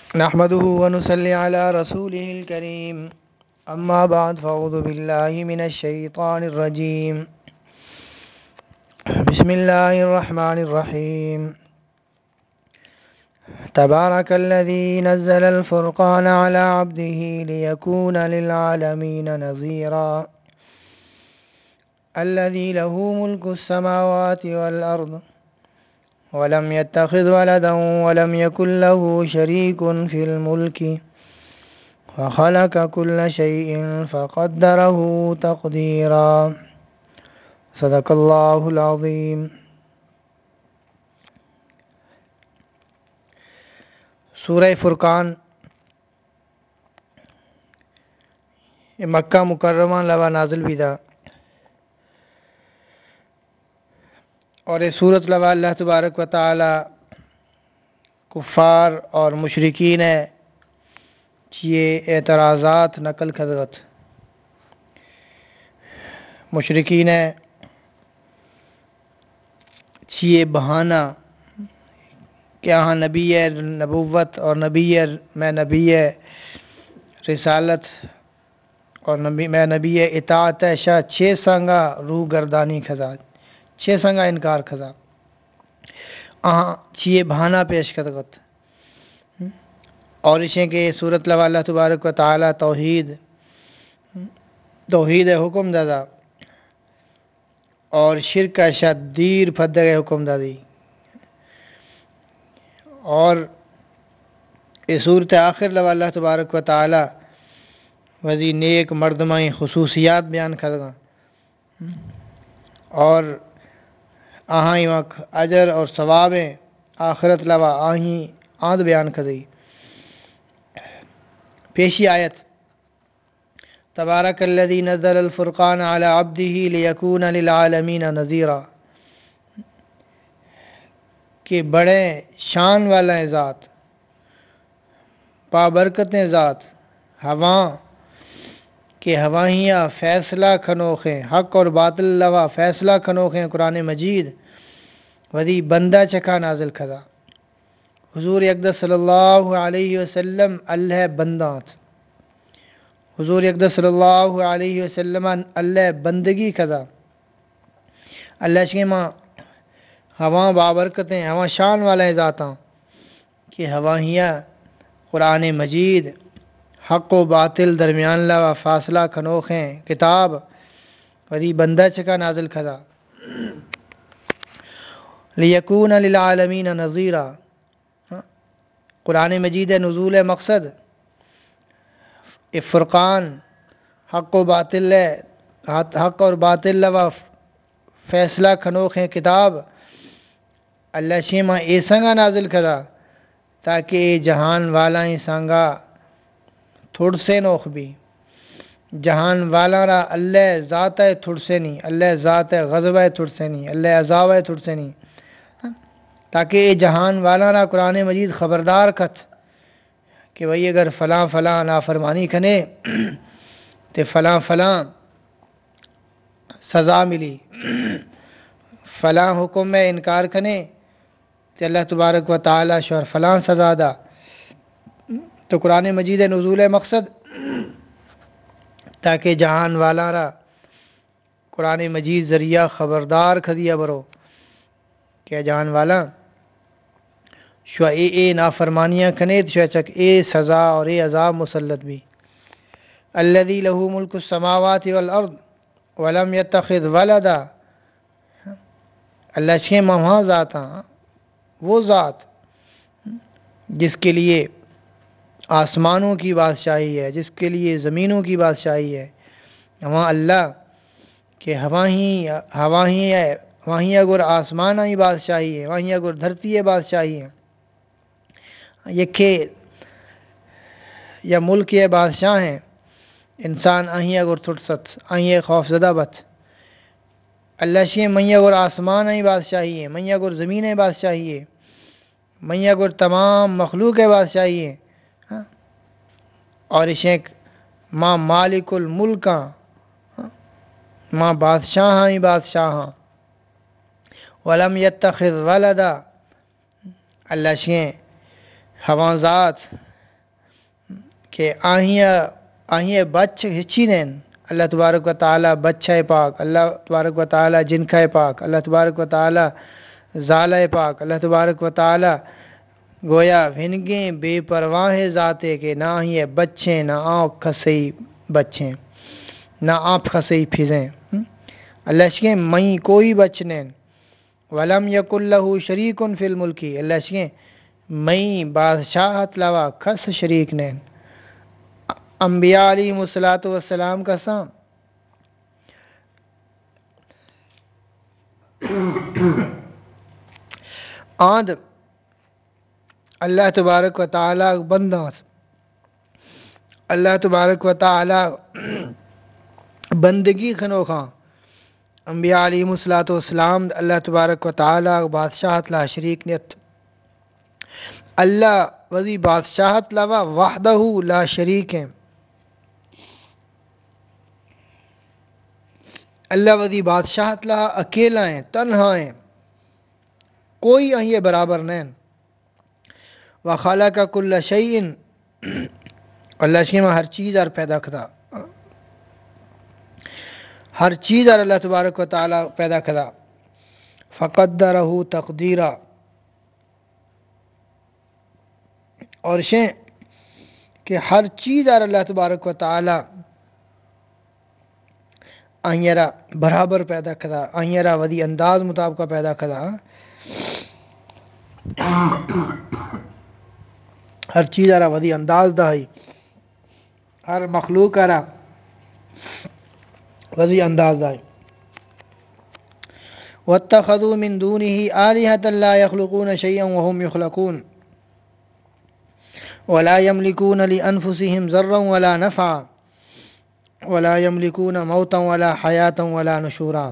نحمده ونصلي على رسوله الكريم أما بعد فأعوذ بالله من الشيطان الرجيم بسم الله الرحمن الرحيم تبارك الذي نزل الفرقان على عبده ليكون للعالمين نذيرا الذي له ملك السماوات والأرض ولم يتخذ ولدا ولم يكن له شريك في الملك وخلق كل شيء فقدره تقديرا صدق الله العظيم۔ سورہ فرقان یہ مکہ مکرمہ لوا نازل بھی تھا، اور یہ صورت لوا اللہ تبارک و تعالی کفار اور مشرکین ہے یہ اعتراضات نقل خدغت مشرکین ہے یہ بہانہ کہ ہاں نبی ہے نبوت اور نبی ہے میں نبی ہے رسالت اور نبی میں نبی ہے اطاعت ہے شاہ چھ سنگا روح گردانی خزا چھ سنگا انکار خزا چیئے بہانہ پیش خدغت اور اسے کہ صورت لوا اللہ تبارک و تعالی توحید حکم دادا اور شرک کا شدیر پھدگ حکم دادی اور یہ صورت آخر لوا اللہ تبارک و تعالی وزی نیک مردمائی خصوصیات بیان کردگا اور آہیں وقت اجر اور ثواب آخرت لوا آہیں آند بیان کردی۔ پیشی آیت تبارک الذی نزل الفرقان علی عبده لیکون للعالمین نذیرا کہ بڑے شان والا ذات بابرکت ذات ہواں کہ ہوائیاں فیصلہ کھنوخیں حق اور باطل لوا فیصلہ کھنوخیں قرآن مجید ودی بندہ چکا نازل کھدا حضور اقدس صلی اللہ علیہ وسلم اللہ بندات حضور اقدس صلی اللہ علیہ وسلم اللہ بندگی کھدا اللہ شیمہ ہواں بابرکتیں ہواں شان والے ذاتاں کہ ہوائیاں قرآن مجید حق و باطل درمیان لوا فاصلہ کھنوخیں کتاب ودی بندہ چکا نازل کھدا لیکون للعالمین نذیرا قرآن مجید نزول مقصد فرقان حق و باطل حق اور باطل لوا فیصلہ کھنوخیں کتاب اللہ شیمہ اے سنگا نازل کھدا تاکہ جہان والا سانگا تھوڑ سے نوخ بھی جہان والا را اللہ ذات ہے تھوڑ سے نہیں اللہ ذات ہے غضب ہے تھوڑ سے نہیں اللہ عذاب ہے تھوڑ سے نہیں تاکہ یہ جہان والا را قرآن مجید خبردار کھت کہ بھئی اگر فلاں فلاں نافرمانی کھنے تو فلاں فلاں سزا ملی فلاں حکم میں انکار کھنے تو اللہ تبارک و تعالی شور فلاں سزا دا تو قرآن مجید نزول مقصد تاکہ جہان والا را قرآن مجید ذریعہ خبردار کھدیا برو کہ جہان والا شو اے نافرمانیاں کھنے تو چک اے سزا اور اے عذاب مسلط بھی الذی لہ ملک السماوات والارض ولم یتخذ ولدا اللہ شے وہاں ذاتاں وہ ذات جس کے لیے آسمانوں کی بادشاہی ہے جس کے لیے زمینوں کی بادشاہی ہے وہاں اللہ کہ ہواہیں ہے وہیں اگر آسمان ہی بادشاہی ہے وہیں اگر دھرتی ہے بادشاہی ہے یکھے یا ملک یا بادشاہ ہیں انسان آہیں اگر تھٹست آہیں خوف زدہ بت اللہ شیئے میں اگر آسمان ہی بادشاہی ہے میں اگر زمین ہے بادشاہی ہے میں اگر تمام مخلوق ہے بادشاہی ہے اور اشیک ماں مالک الملکاں ماں بادشاہ ہی بادشاہ ولم یتخذ ولدا اللہ شیئے ہواں ذات کہ آہیے بچ ہچی نین اللہ تبارک و تعالی بچہ پاک، اللہ تبارک و تعالی جنکھہ پاک، اللہ تبارک و تعالی زالہ پاک، اللہ تبارک و تعالی گویا ونگیں بے پرواہ ذاتے کہ نہ ہی بچیں نہ آنکھ کھسئی بچیں نہ آپ کھسئی پھزیں اللہ شکیں مئی کوئی بچ نین ولم یک اللہ شریک فی الملکی اللہ شکیں مئی بادشاہت لوا کھس شریک نین انبیاء علیہ الصلوۃ والسلام کا سام آند اللہ تبارک و تعالی بندات اللہ تبارک و تعالی بندگی خنوخاں انبیاء علیہ الصلوۃ والسلام اللہ تبارک و تعالی بادشاہت لا شریک نیت اللہ وزی بادشاہت لوا وحدہ لا شریک ہیں اللہ وزی بادشاہت لا اکیلا ہیں تنہا ہیں کوئی اہیے برابر نہیں وخالق کل شیء اللہ شکیم ہر چیز اور پیدا کھدا ہر چیز اور اللہ تبارک و تعالی پیدا کھدا فقدرہ تقدیرہ اور شیں کہ ہر چیز اور اللہ تبارک و تعالی آئیرا برابر پیدا کھدا آئیرا ودی انداز مطابقہ پیدا کھدا ہر چیز آرا ودی انداز دہائی ہر مخلوق آرا وزی انداز دہائی واتخذوا من دونه آلهة لا يخلقون شيئا وهم يخلقون ولا يملكون لأنفسهم ضرا ولا نفعا ولا يملكون موتا ولا حياة ولا نشورا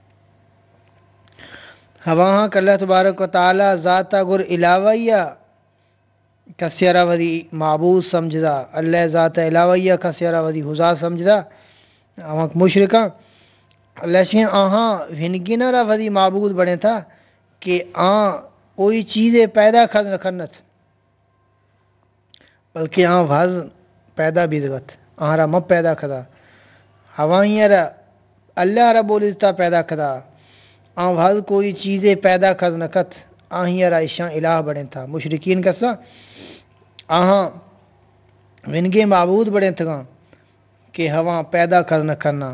ہواہاں کہ اللہ تبارک و تعالی ذاتہ گر علاویہ کسیرہ ودی معبود سمجھدا اللہ ذات علاویہ کسیرہ ودی حضا سمجھدا ہمک مشرکہ اللہ شیں آہاں ونگینہ را ودی معبود بڑھیں تھا کہ کوئی چیزیں پیدا کرنت بلکہ بھاز پیدا بھی دگت آہاں مب پیدا کھدا ہوائیں را اللہ رب العزتہ پیدا کھدا بھاز کوئی چیزیں پیدا کھدنکت آہیں را عشاں الہ بڑھیں تھا مشرکین کسا آہاں ونگے معبود بڑھیں تھگاں کہ ہواں پیدا کرنا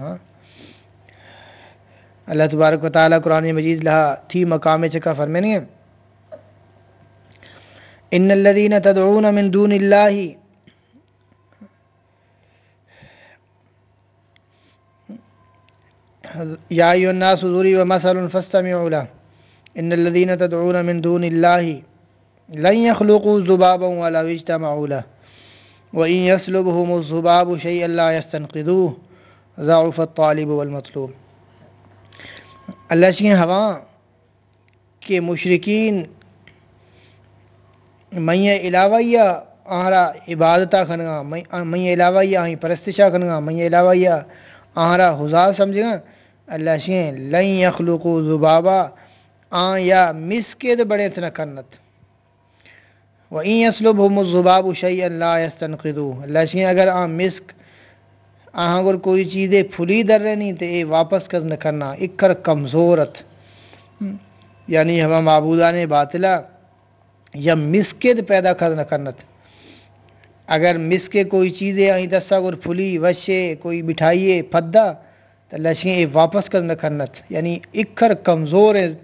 اللہ تبارک و تعالی قرآن مجید لہا تھی مقام چکا فرمینی ہے ان الذین تدعون من دون اللہ یا ایھا الناس ضرب مثل فاستمعوا له ان الذین تدعون من دون اللہ لن يخلقوا ذبابا ولو اجتمعوا له وإن يسلبهم الذباب شيئا لا يستنقذوه ضعف الطالب والمطلوب اللہ شکیں ہواں کہ مشرکین میں علاوہ آہرا عبادتہ کھنگا میں علاوہ آہیں پرستشہ کھنگا میں علاوہ آہرا حضا سمجھگا اللہ شکیں لن يخلقوا ذبابا یا مسکد بڑے تنہ کنت وَإِن يَسْلُبْهُمُ الذُّبَابُ شَيْئًا لَا يَسْتَنْقِذُوهُ اللہ شکیں اگر مسک اگر کوئی چیزیں پھلی در رہنی تو یہ واپس کر نہ کرنا اکر کمزورت یعنی ہوا معبودان باطلہ یا مسکد پیدا کر نہ کرنت اگر مسکے کوئی چیزیں آئیں دسا گر پھلی وشے کوئی مٹھائیے پھدا تو اللہ شکیں یہ واپس کر نہ کرنت یعنی اکر کمزور ہے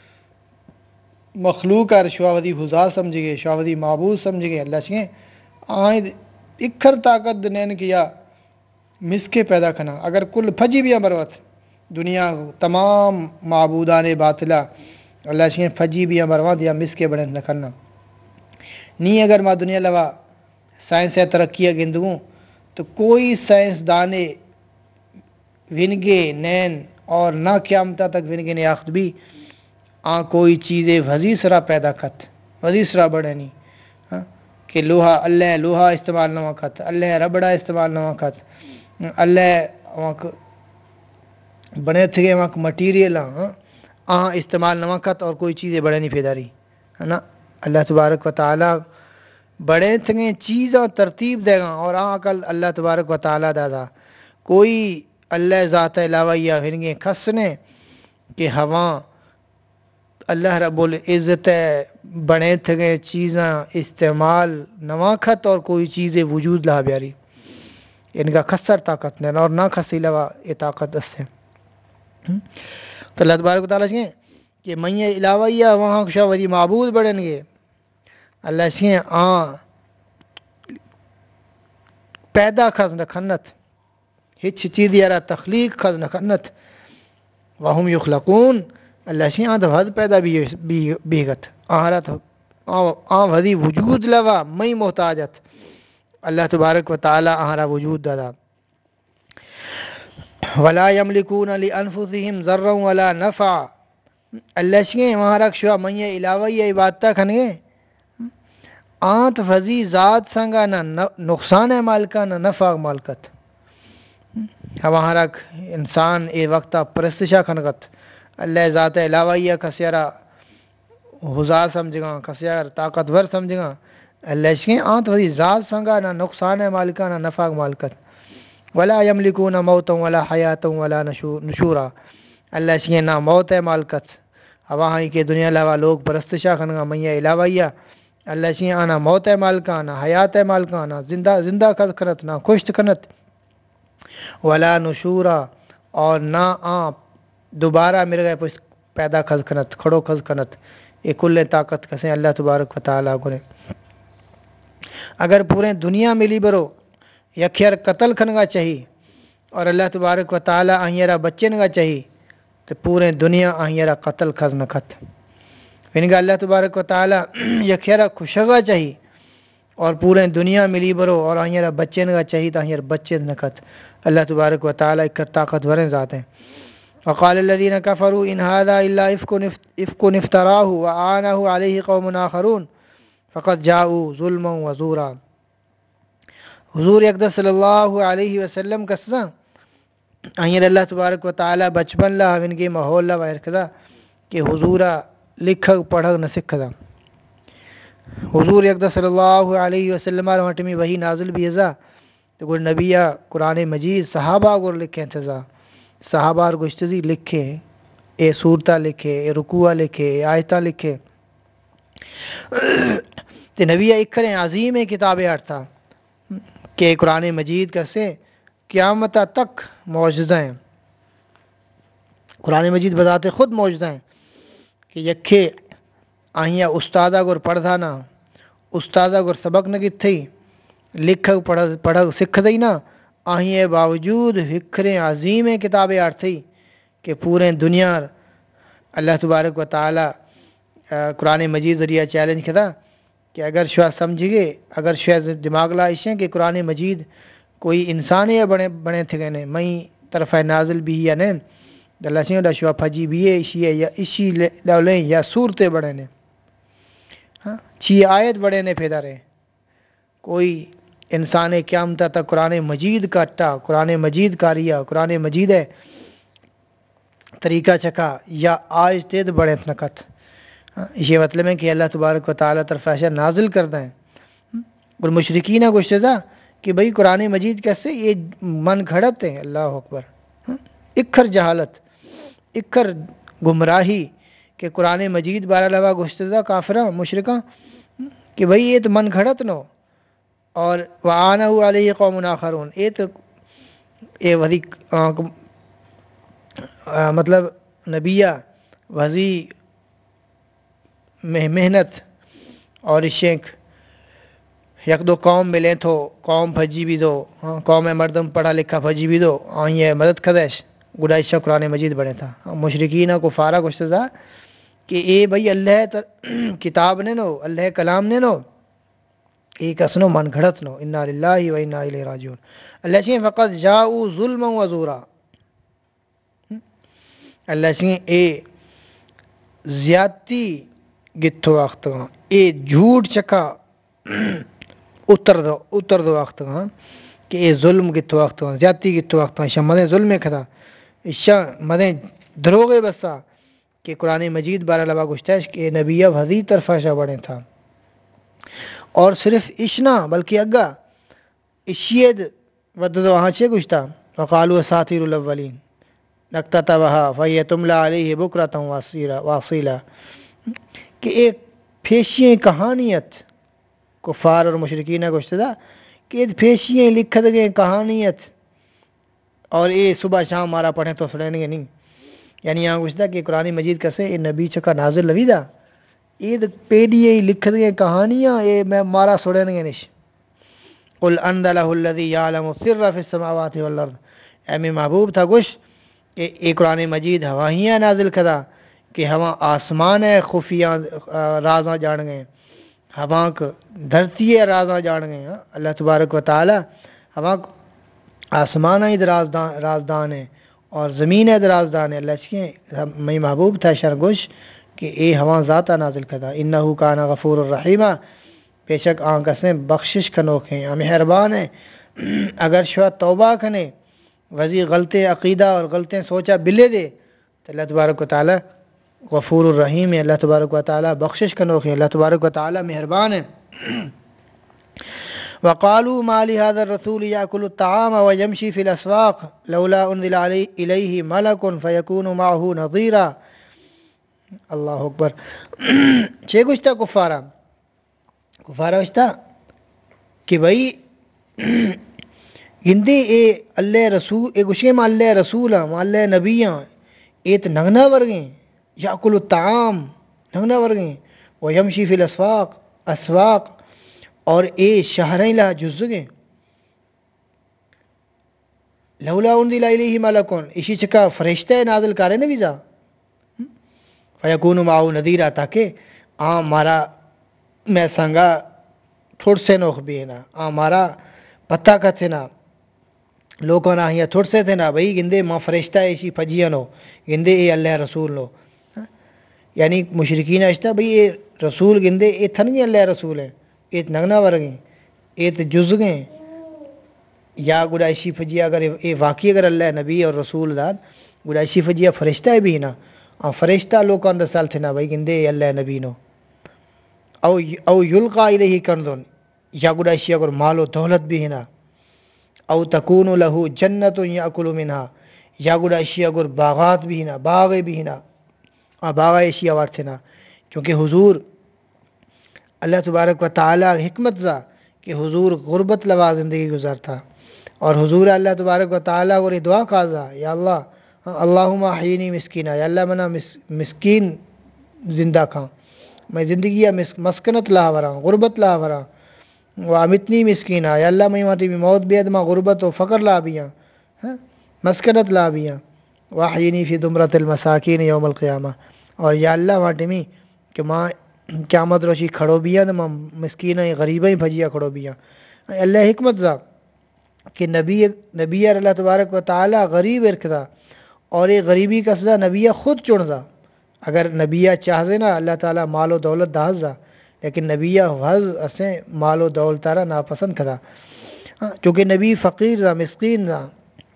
مخلوق اور شواودی حضا سمجھ گئے شواودی معبود سمجھ گئے اللہ شکیں آئیں اکھر طاقت نین کیا مسکے پیدا کھنا اگر کل پھجی بھی امروت دنیا تمام معبودان باطلہ اللہ شکیں پھجی بھی امروت یا مسکے بڑے نہ کرنا نہیں اگر ما دنیا لوا سائنس ترقیہ گندگوں تو کوئی سائنسدانے ونگے نین اور نہ قیامتہ تک ونگے نیاخت بھی کوئی چیزیں وزی سرا پیدا کت وزی سرا بڑھے نہیں کہ لوہا اللہ لوہا استعمال نہ کت اللہ ربڑا استعمال نہ کت اللہ وہاں بنے تھے وہاں مٹیریل استعمال نہ کت اور کوئی چیزیں بڑھے نہیں پیدا رہی ہے نا اللہ تبارک و تعالی بڑے تھنگیں چیزاں ترتیب دے گا اور عقل اللہ تبارک و تعالیٰ دادا کوئی اللہ ذات علاوہ یا ہنگیں کھسنے کہ ہوا اللہ رب العزت بڑے تھگے چیزاں استعمال نواں خط اور کوئی چیزیں وجود لا بیاری ان کا خسر طاقت نہیں اور نہ کھسی لوا یہ طاقت اس سے تو اللہ تبارک و تعالیٰ کہ میں علاوہ یا وہاں شاہ وری معبود بڑھیں گے اللہ سے پیدا خز نکھنت ہچ چیز یارا تخلیق خز نکھنت وہم یخلقون اللہ سے تو حد پیدا بیگت آہرت وزی وجود لوا مئی محتاجت اللہ تبارک و تعالی آہرا وجود دادا ولا یملکون لانفسہم ضرا ولا نفع اللہ سے وہاں رکھ شوا میں علاوہ یہ عبادتہ کھنگے آنت فضی ذات سنگا نہ نقصان مالکہ نہ نفع مالکت وہاں رکھ انسان اے وقتہ پرستشا کھنگت اللہ ذات علاوہ یہ کسیارا حضا سمجھ گا کسیار طاقتور سمجھ گا اللہ سے آنت فضی ذات سنگا نہ نقصان مالکہ نہ نفع مالکت ولا یملکون موتا ولا حیاتا ولا نشورا اللہ سے نہ موت مالکت وہاں کے دنیا علاوہ لوگ پرستشا کھنگا میں علاوہ یہ اللہ سے آنا موت مالکہ نہ حیات مالکہ نہ زندہ کنت نہ خشت کنت ولا نشورا اور نہ دوبارہ مر گئے پیدا خز کنت کھڑو خز کنت یہ کل طاقت کسیں اللہ تبارک و تعالیٰ کرے اگر پورے دنیا ملی برو یا خیر قتل کھنگا چاہی اور اللہ تبارک و تعالیٰ آہیرا بچے نگا چاہی تو پورے دنیا آہیرا قتل خز نکھت انگا اللہ تبارک و تعالیٰ یا خیرہ خوشگا چاہی اور پورے دنیا ملی برو اور آہیرا بچے نگا چاہی تو آہیر بچے نکھت اللہ تبارک و تعالیٰ ایک طاقتور ذات ہیں وقال الذين كفروا ان هذا الا افك افتراه واعانه عليه قوم آخرون فقد جاءوا ظلما وزورا حضور اقدس صلی اللہ علیہ وسلم کسا آہیر اللہ تبارک و تعالیٰ بچپن لا ان کے ماحول لا واہر کدا کہ حضورہ لکھگ پڑھگ نہ سکھدا حضور اقدس صلی اللہ علیہ وسلم وٹمی وہی نازل بھی ازا تو گر نبیہ قرآن مجید صحابہ گر لکھیں تھزا صحابہ گشتزی لکھے اے صورتہ لکھے اے رکوع لکھے اے آیتہ لکھے تو نبیہ اکھر عظیم کتاب تھا کہ قرآن مجید کیسے قیامت تک معجزہ ہیں قرآن مجید بذات خود معجزہ ہیں کہ یکھے آہیاں استادہ گر پڑھدا نا استادہ گر سبق نگت تھی لکھگ پڑھگ سکھ دی نا آہیے باوجود ہکھریں عظیم کتابیں تھی کہ پورے دنیا اللہ تبارک و تعالیٰ قرآن مجید ذریعہ چیلنج کھدا کہ اگر شاہ سمجھ گئے اگر شاہ دماغ لائشیں کہ قرآن مجید کوئی انسان یا بنے تھے گئے میں طرف نازل بھی یا نہیں اللہ سے شاہ پھجی بھی ہے اسی لیں یا صورتیں بڑے نے ہاں چی آیت بڑے نے پیدا رہے کوئی انسان قیامت تک قرآن مجید کا اٹا قرآن مجید کا ریا قرآن مجید ہے طریقہ چکا یا آج تید بڑے نکت یہ مطلب ہے کہ اللہ تبارک و تعالیٰ طرف ایسا نازل کرتا ہے اور مشرقین گشتہ کہ بھئی قرآن مجید کیسے یہ من گھڑت ہے اللہ اکبر اکھر جہالت اکھر گمراہی کہ قرآن مجید بارہ لوا گشتہ کافرہ مشرقہ کہ بھئی یہ تو من گھڑت نو اور وَعَانَهُ عَلَيْهِ قَوْمٌ آخَرُونَ یہ تو یہ وزی مطلب نبیہ وزی محنت اور شیخ یک دو قوم ملیں تو قوم پھجی بھی دو قوم مردم پڑھا لکھا پھجی بھی دو یہ مدد کدیش گڈائشہ قرآن مجید بنے تھا مشرقین کو فارغ گشتہ کہ اے بھئی اللہ کتاب نے نو اللہ کلام نے نو ایک اسنو من گھڑت نو انا للہ و انا الیہ راجعون اللہ سے فقط جاؤ ظلم و زورا اللہ سے اے زیادتی گتھو وقت اے جھوٹ چکا اتر دو وقت کہ اے ظلم گتھو وقت زیادتی گتھو وقت شاہ مدیں ظلم کھدا شاہ مدیں دروغے بسا کہ قرآن مجید بارہ لبا گشتہ کہ نبیہ حضی طرفہ شاہ بڑے تھا اور صرف اشنا بلکہ اگا اشید ودد وہاں سے کچھ تھا وقالو اساطیر الاولین نکتتبھا فہی تملی علیہ بکرۃ واصیلا کہ ایک پھیشیں کہانیت کفار اور مشرکین گوشت تھا کہ پھیشیں لکھت گئے کہانیت اور یہ صبح شام مارا پڑھیں تو سنیں گے نہیں. یعنی یہاں کچھ تھا کہ قرآن مجید کسے یہ نبی چکا نازل لوی دا یہ پیڑی یہ لکھت گئے کہانیاں یہ میں مارا سنیں گے نہیں. قل انزلہ الذی یعلم السر فی السماوات والارض اے میں محبوب تھا گوش کہ یہ قرآن مجید ہواہیاں نازل کدا کہ ہوا آسمان ہے خفیہ رازاں جان گئے ہوا دھرتی ہے رازاں جان گئے. اللہ تبارک و تعالی ہوا آسمان ہی رازدان ہے اور زمین ہے رازدان ہے. اللہ چکے میں محبوب تھا شرگوش کہ اے ہوا ذاتہ نازل کدا انہو کان غفور الرحیمہ بے شک آنکھ سے بخشش کنوک ہیں مہربان ہیں. اگر شوہ توبہ کنے وزی غلط عقیدہ اور غلط سوچا بلے دے تو اللہ تبارک و تعالی غفور الرحیم ہے. اللہ تبارک و تعالی بخشش کنوک ہیں. اللہ تبارک و تعالی مہربان ہے. وقالوا ما لهذا الرسول يأكل الطعام ويمشي في الأسواق لولا أنزل إليه ملك فيكون معه نظيرا. اللہ اکبر. چھ کچھ تھا کفارہ کچھ تھا کہ بھائی گندے اے اللہ رسول اے گشے ماں اللہ رسول ماں اللہ نبیاں اے تو نگنا ورگیں یاکل الطعام نگنا ورگیں و یمشی فی الاسواق اور اے شہریں لا جزگیں لولا انزل الیہ ملکون اسی چکا فرشتہ نازل کرے نا ویزا فیکون معه نذیرا تاکہ مارا میں سنگا تھوڑ سے نوخ بھی ہے نا مارا پتہ کا تھے نا لوگوں نا ہیا تھوڑ سے تھے نا بھائی گندے ماں فرشتہ ایسی پجیاں نو گندے اے اللہ رسول نو. یعنی مشرکین اشتا بھئی یہ رسول گندے اے تھن گے اللہ رسول ہے اے نگنا ورگیں اے تو جزگیں یا گڑا ایسی فجیہ اگر اے واقعی اگر اللہ نبی اور رسول داد گڑا ایسی فجیہ فرشتہ ہے بھی نا فرشتہ لوگوں اندر سال تھے نا بھائی گندے اللہ نبی نو او یلقا الیہ کنزن یا گڑا ایسی اگر مال و دولت بھی ہے نا او تکون لہو جنت یاکل منہا یا گڑا ایسی اگر باغات بھی ہے نا باغ بھی ہے نا باغ ایسی آوار تھے نا چونکہ حضور اللہ تبارک و تعالی حکمت زا کہ حضور غربت لوا زندگی گزارتا اور حضور اللہ تبارک و تعالی اور دعا کازا یا اللہ اللہم احیینی مسکینہ یا اللہ منا مسکین زندہ کھاں میں زندگی مسکنت لا ورا غربت لا ورا وامتنی مسکینہ یا اللہ میں ماتی بھی موت بیاد ما غربت و فقر لا بیاں مسکنت لا بیاں واحیینی فی دمرت المساکین یوم القیامہ اور یا اللہ ماتی میں کہ ماں قیامت روشی کھڑو بیاں ماں مسکینہ غریبہ ہی بھجیا کھڑو بیاں. اللہ حکمت زا کہ نبی اللہ تبارک و تعالی غریب ارکدا اور یہ غریبی کا سزا نبیہ خود چنزا. اگر نبیہ چاہزے نا اللہ تعالی مال و دولت دہزا لیکن نبیہ حض اسیں مال و دولت تارا ناپسند کھدا چونکہ نبی فقیر دا مسکین دا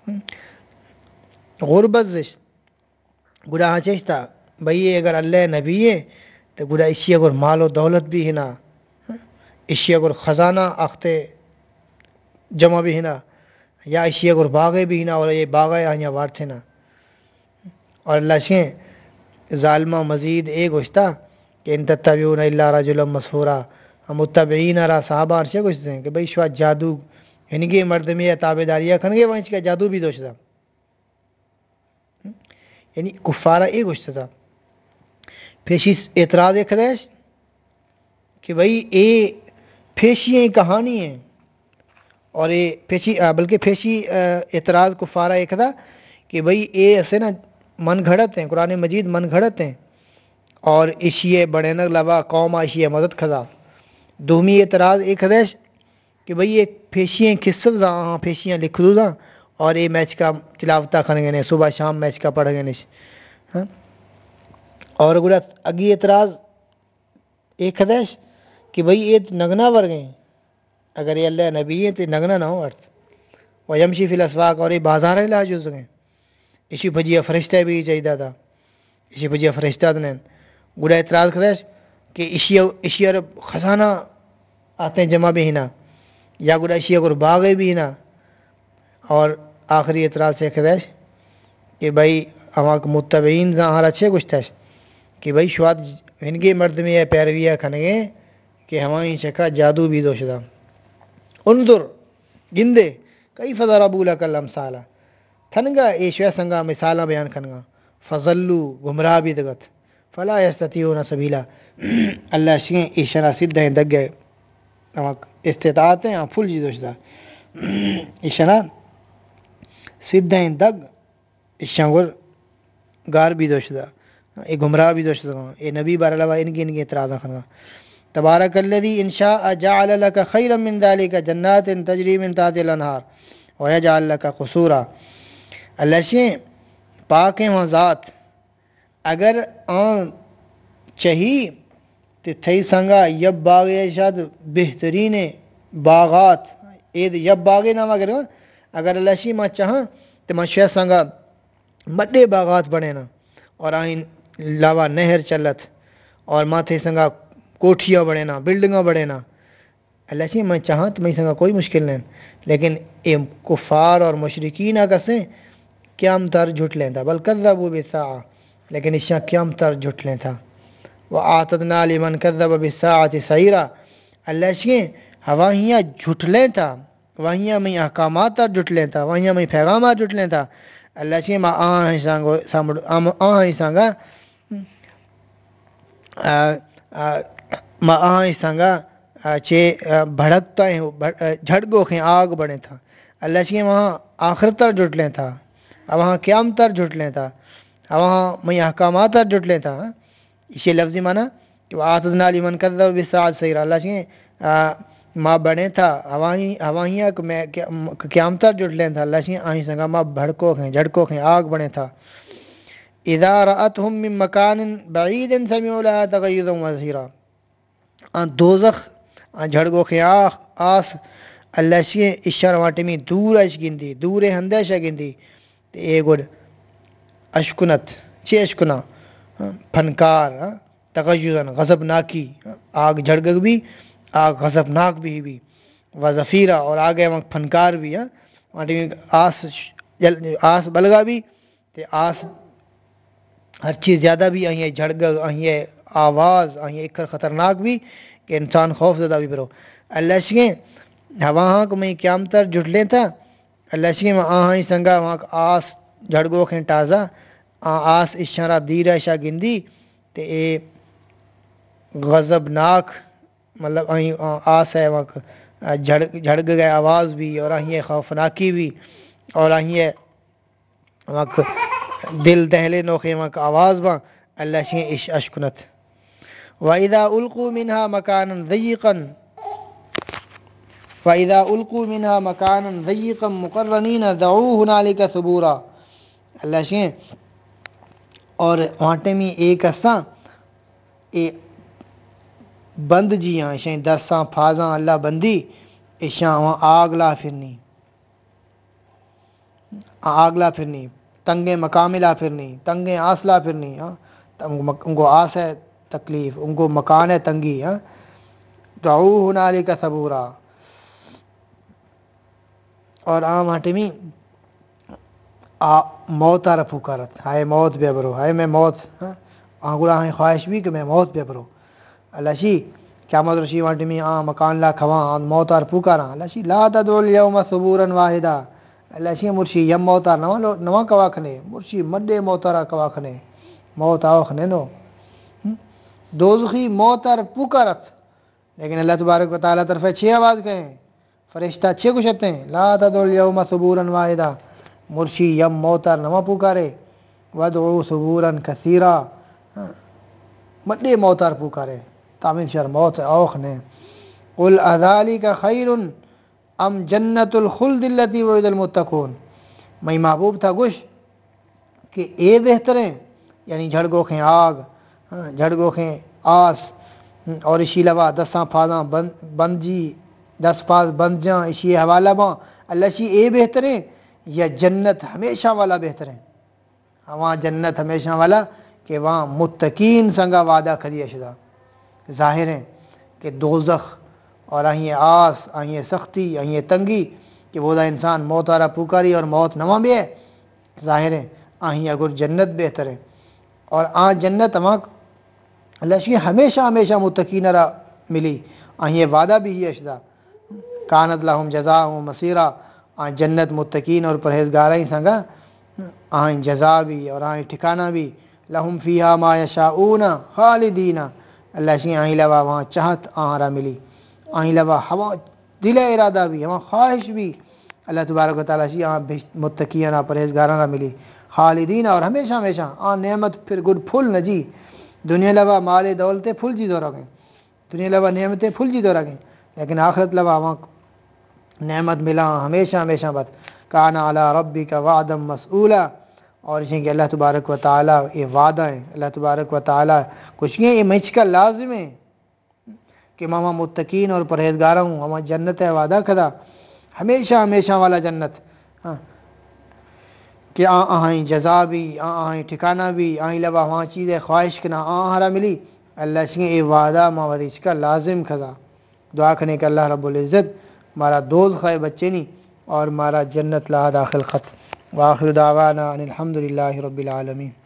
غربت زش گڑا چیشتا بھئی اگر اللہ نبی ہے تو گڑا اسی اگر مال و دولت بھی ہے نا اسی اگر خزانہ اختے جمع بھی ہے نا یا اسی اگر باغے بھی ہے نا اور یہ باغے آنیا وار تھے نا. اور اللہ شیں ظالمہ مزید ایک گوشتا کہ ان تتبعون الا رجلا مسحورا متبعین را صحابہ عرشے گوشتے ہیں کہ بھئی شوہ جادو ہنگے مردمی یا تابداریہ کھنگے وہنچ کا جادو بھی دوشتا. یعنی کفارہ ایک گوشتا تھا پیشی اعتراض ایک خدایش کہ بھئی اے پیشی کہانی ہیں اور اے پیشی بلکہ پیشی اعتراض کفارہ ایک تھا کہ بھئی اے اسے نا من گھڑت ہیں قرآن مجید من گھڑت ہیں اور اشیے بڑے نگ لبا قوم اشیے مدد کھدا. دومی اعتراض ایک خدایش کہ بھئی یہ پیشیاں کسب زا پیشیاں لکھ دو زا اور یہ میچ کا تلاوتہ کھنگے نے صبح شام میچ کا پڑھ گئے نش اور گڑا اگی اعتراض ایک خدایش کہ بھئی یہ نگنا ور گئیں اگر یہ اللہ نبی ہے تو نگنا نہ ہو ارتھ و یمشی فی الاسواق اور یہ بازار ہے لا جز گئیں اسی بھجیہ فرشتہ بھی چاہیدہ تھا اسی بھجیہ فرشتہ دنین گڑا اعتراض خدایش کہ اشیاء خزانہ آتے جمع بھی نا یا گڑ اشیا گر باغ بھی نا. اور آخری اعتراض سے خدش کہ بھائی ہماں متبعین ہاں اچھے کچھ تھا کہ بھائی شواد ہنگے مرد میں یا پیرویہ کھنگے کہ ہمیں چکا جادو بھی دوشدہ انظر گندے کئی فضا ربو لکل امثالہ تھنگا ایشیا سنگا مثالہ بیان کھنگا فضلو گمراہ بھی دگت فلا یستطیعون سبیلا اللہ شیں ایشنا سدھ ہیں دگ گئے استطاعت ہیں پھول جی دوشدہ ایشنا سدھ ہیں دگ ایشنگر گار بھی دوشدہ اے گمراہ بھی دوشدہ اے نبی بار علاوہ انگی اعتراض کھنگا تبارک الذی ان شاء جعل لك خيرا من ذلك جنات تجری من تحتها الانہار ويجعل لك قصورا. اللہ شیں پاک ہیں وہ ذات اگر آن چہی تو تھئی سنگا یب باغ شاد بہترین باغات اید یب باغ نام اگر اللہ شی ما چاہاں تو ما شہ سنگا مڈے باغات بڑے نا اور آئین لاوا نہر چلت اور ماں تھے سنگا کوٹھیاں بڑے نا بلڈنگاں بڑے نا اللہ سی میں چاہاں تو میں سنگا کوئی مشکل نہیں لیکن اے کفار اور مشرکین کسیں قیام تر جھٹ لیں تھا بل کذبوا بالساعہ لیکن اس شاہ قیام تر جھٹ لیں تھا وَآتَدْنَا لِمَنْ كَذَّبَ بِالسَّاعَةِ سَعِيرًا اللہ شیں ہواہیاں جھٹ لیں تھا وہیاں میں احکامات تر جھٹ لیں تھا وہیاں میں پیغامات جھٹ لیں تھا اللہ شیں ما آہاں سانگا ما آہاں سانگا چے بھڑکتا ہے جھڑگو ہیں آگ بڑے تھا اللہ شیں وہاں آخر تر جھٹ لیں تھا وہاں قیام تر جھٹ لیں تھا وہاں میں احکامات تر جھٹ لیں تھا اسی لفظی معنی کہ وَآتَدْنَا لِمَنْ كَذَّبَ بِالسَّاعَةِ سَعِيرًا اللہ شیں ماں بنے تھا ہواہیاں قیام تر جھٹ لیں تھا اللہ شیں آہیں سنگا ماں بھڑکو ہیں جھڑکو ہیں آگ بنے تھا اذا رأتهم من مکان بعید سمعوا لها تغیظا وزفیرا دوزخ جھڑگو خیاخ آس اللہ شیں اشار واٹی میں دور اش گندی دور ہندش گندی اے گڑ اشکنت چی اشکنا پھنکار تغیظاً غضب ناکی آگ جھڑگ بھی آگ غضب ناک بھی وزفیرہ اور آگے وقت پھنکار بھی واٹی میں آس بلگا بھی تے آس ہر چیز زیادہ بھی آئی ہے جھڑگ آئی ہے آواز آئی ہے ایک خطرناک بھی کہ انسان خوف زدہ بھی برو اللہ شکیں ہواں کو میں قیام تر جھٹ لیں تھا اللہ شکیں وہاں ہی سنگا وہاں آس جھڑگو کھیں تازہ آس اشارہ دیرہ شاہ گندی تے اے غضبناک مطلب آہیں آس ہے وہاں جھڑگ گئے آواز بھی اور آہیں خوفناکی بھی اور آہیں وہاں دل دہلے نوخے وہاں آواز با اللہ شیں اشکنت وَإِذَا أُلْقُوا مِنْهَا مَكَانًا ضَيِّقًا فَإِذَا أُلْقُوا مِنْهَا مَكَانًا ضَيِّقًا مُقَرَّنِينَ دَعُوا هُنَالِكَ ثُبُورًا اللہ شیں اور وہاں میں ایک اساں اے بند جی ہاں شیں دساں پھازاں اللہ بندی اشاں وہاں آگ لا پھرنی تنگیں مقام لا پھرنی تنگیں آس لا پھرنی ان کو آس ہے تکلیف ان کو مکان ہے تنگی دعوا هنالک ثبورا اور عام ہٹمی موت آ رفو کرت ہائے موت بے برو ہائے میں موت آنگوڑا ہائے خواہش بھی کہ میں موت بے برو اللہ شی قیامت رشی وانٹمی مکان لا کھوان موت آر پوکارا اللہ شی لا تدعو اليوم ثبورا واحدا اللہ شی مرشی یم موت آر نواں کواکھنے مرشی مڈے موت آر کواکھنے موت آوکھنے نو دوزخی موت آر پوکارت لیکن اللہ تبارک و تعالیٰ طرف 6 آواز کہیں فرشتہ 6 کچھتے ہیں لا تدعو اليوم ثبورا واحدا مرشی یم موت آر نواں پوکارے ودعو ثبورا کثیرا مڈے موت آر پوکارے تامین شر موت آوکھنے قل اذالک خیر ام جنت الخلد التي وعد المتقون میں محبوب تھا گوش کہ اے بہتریں یعنی جھڑگو کھیں آگ جھڑگو کھیں آس اور اسی لوا دساں پھازاں بند جی 10 پھاز بند جاں اسی حوالہ باں اللہ شی اے بہتریں یا جنت ہمیشہ والا بہتریں وہاں جنت ہمیشہ والا کہ وہاں متقین سنگا وعدہ کھری شدہ ظاہر ہیں کہ دوزخ اور آئیں آس آئیں سختی آئیں تنگی کہ وہ دا انسان موت آرہ پکاری اور موت نواں بھی ہے ظاہر ہے آئیں اگر جنت بہتر ہے اور جنت وہاں اللہ شی ہمیشہ ہمیشہ متقین را ملی آئیں وعدہ بھی ہے اشدا کانت لہم جزا ہوں مسیرہ جنت متقین اور پرہیزگارہ ہی سنگا آئیں جزا بھی اور آئیں ٹھکانہ بھی لہم فیہا ما یشاؤون خالدین اللہ شی آئیں لوا وہاں چاہت آہرا ملی آئیں لوا ہوا دل ارادہ بھی ہوا خواہش بھی اللہ تبارک و تعالیٰ شی متقین پرہیزگارانہ ملی خالدین اور ہمیشہ ہمیشہ نعمت پھر گڈ پھل نہ جی دنیا لوا مال دولتے پھل جی دو رکھیں دنیا لوا نعمتیں پھل جی دو رکھیں لیکن آخرت لوا وہاں نعمت ملا ہمیشہ ہمیشہ بت کانا علی ربی کا وعدم مسئولہ اور کہ اللہ تبارک و تعالیٰ یہ وعدہ ہے اللہ تبارک و تعالیٰ کچھ نہیں یہ مجھ کا لازم ہے کہ ماما متقین اور پرہیزگارہ ہوں ہما جنت ہے وعدہ کھدا ہمیشہ ہمیشہ والا جنت ہاں کہ آہیں جزا بھی آہیں ٹھکانہ بھی آہیں لبا وہاں چیزیں خواہش کنا ہرا ملی اللہ سے یہ وعدہ ماوریش کا لازم کھدا دعا کرنے کہ اللہ رب العزت مارا دوست خواہ بچے نہیں اور مارا جنت لا داخل خط وآخر دعوانا ان الحمد للہ رب العالمین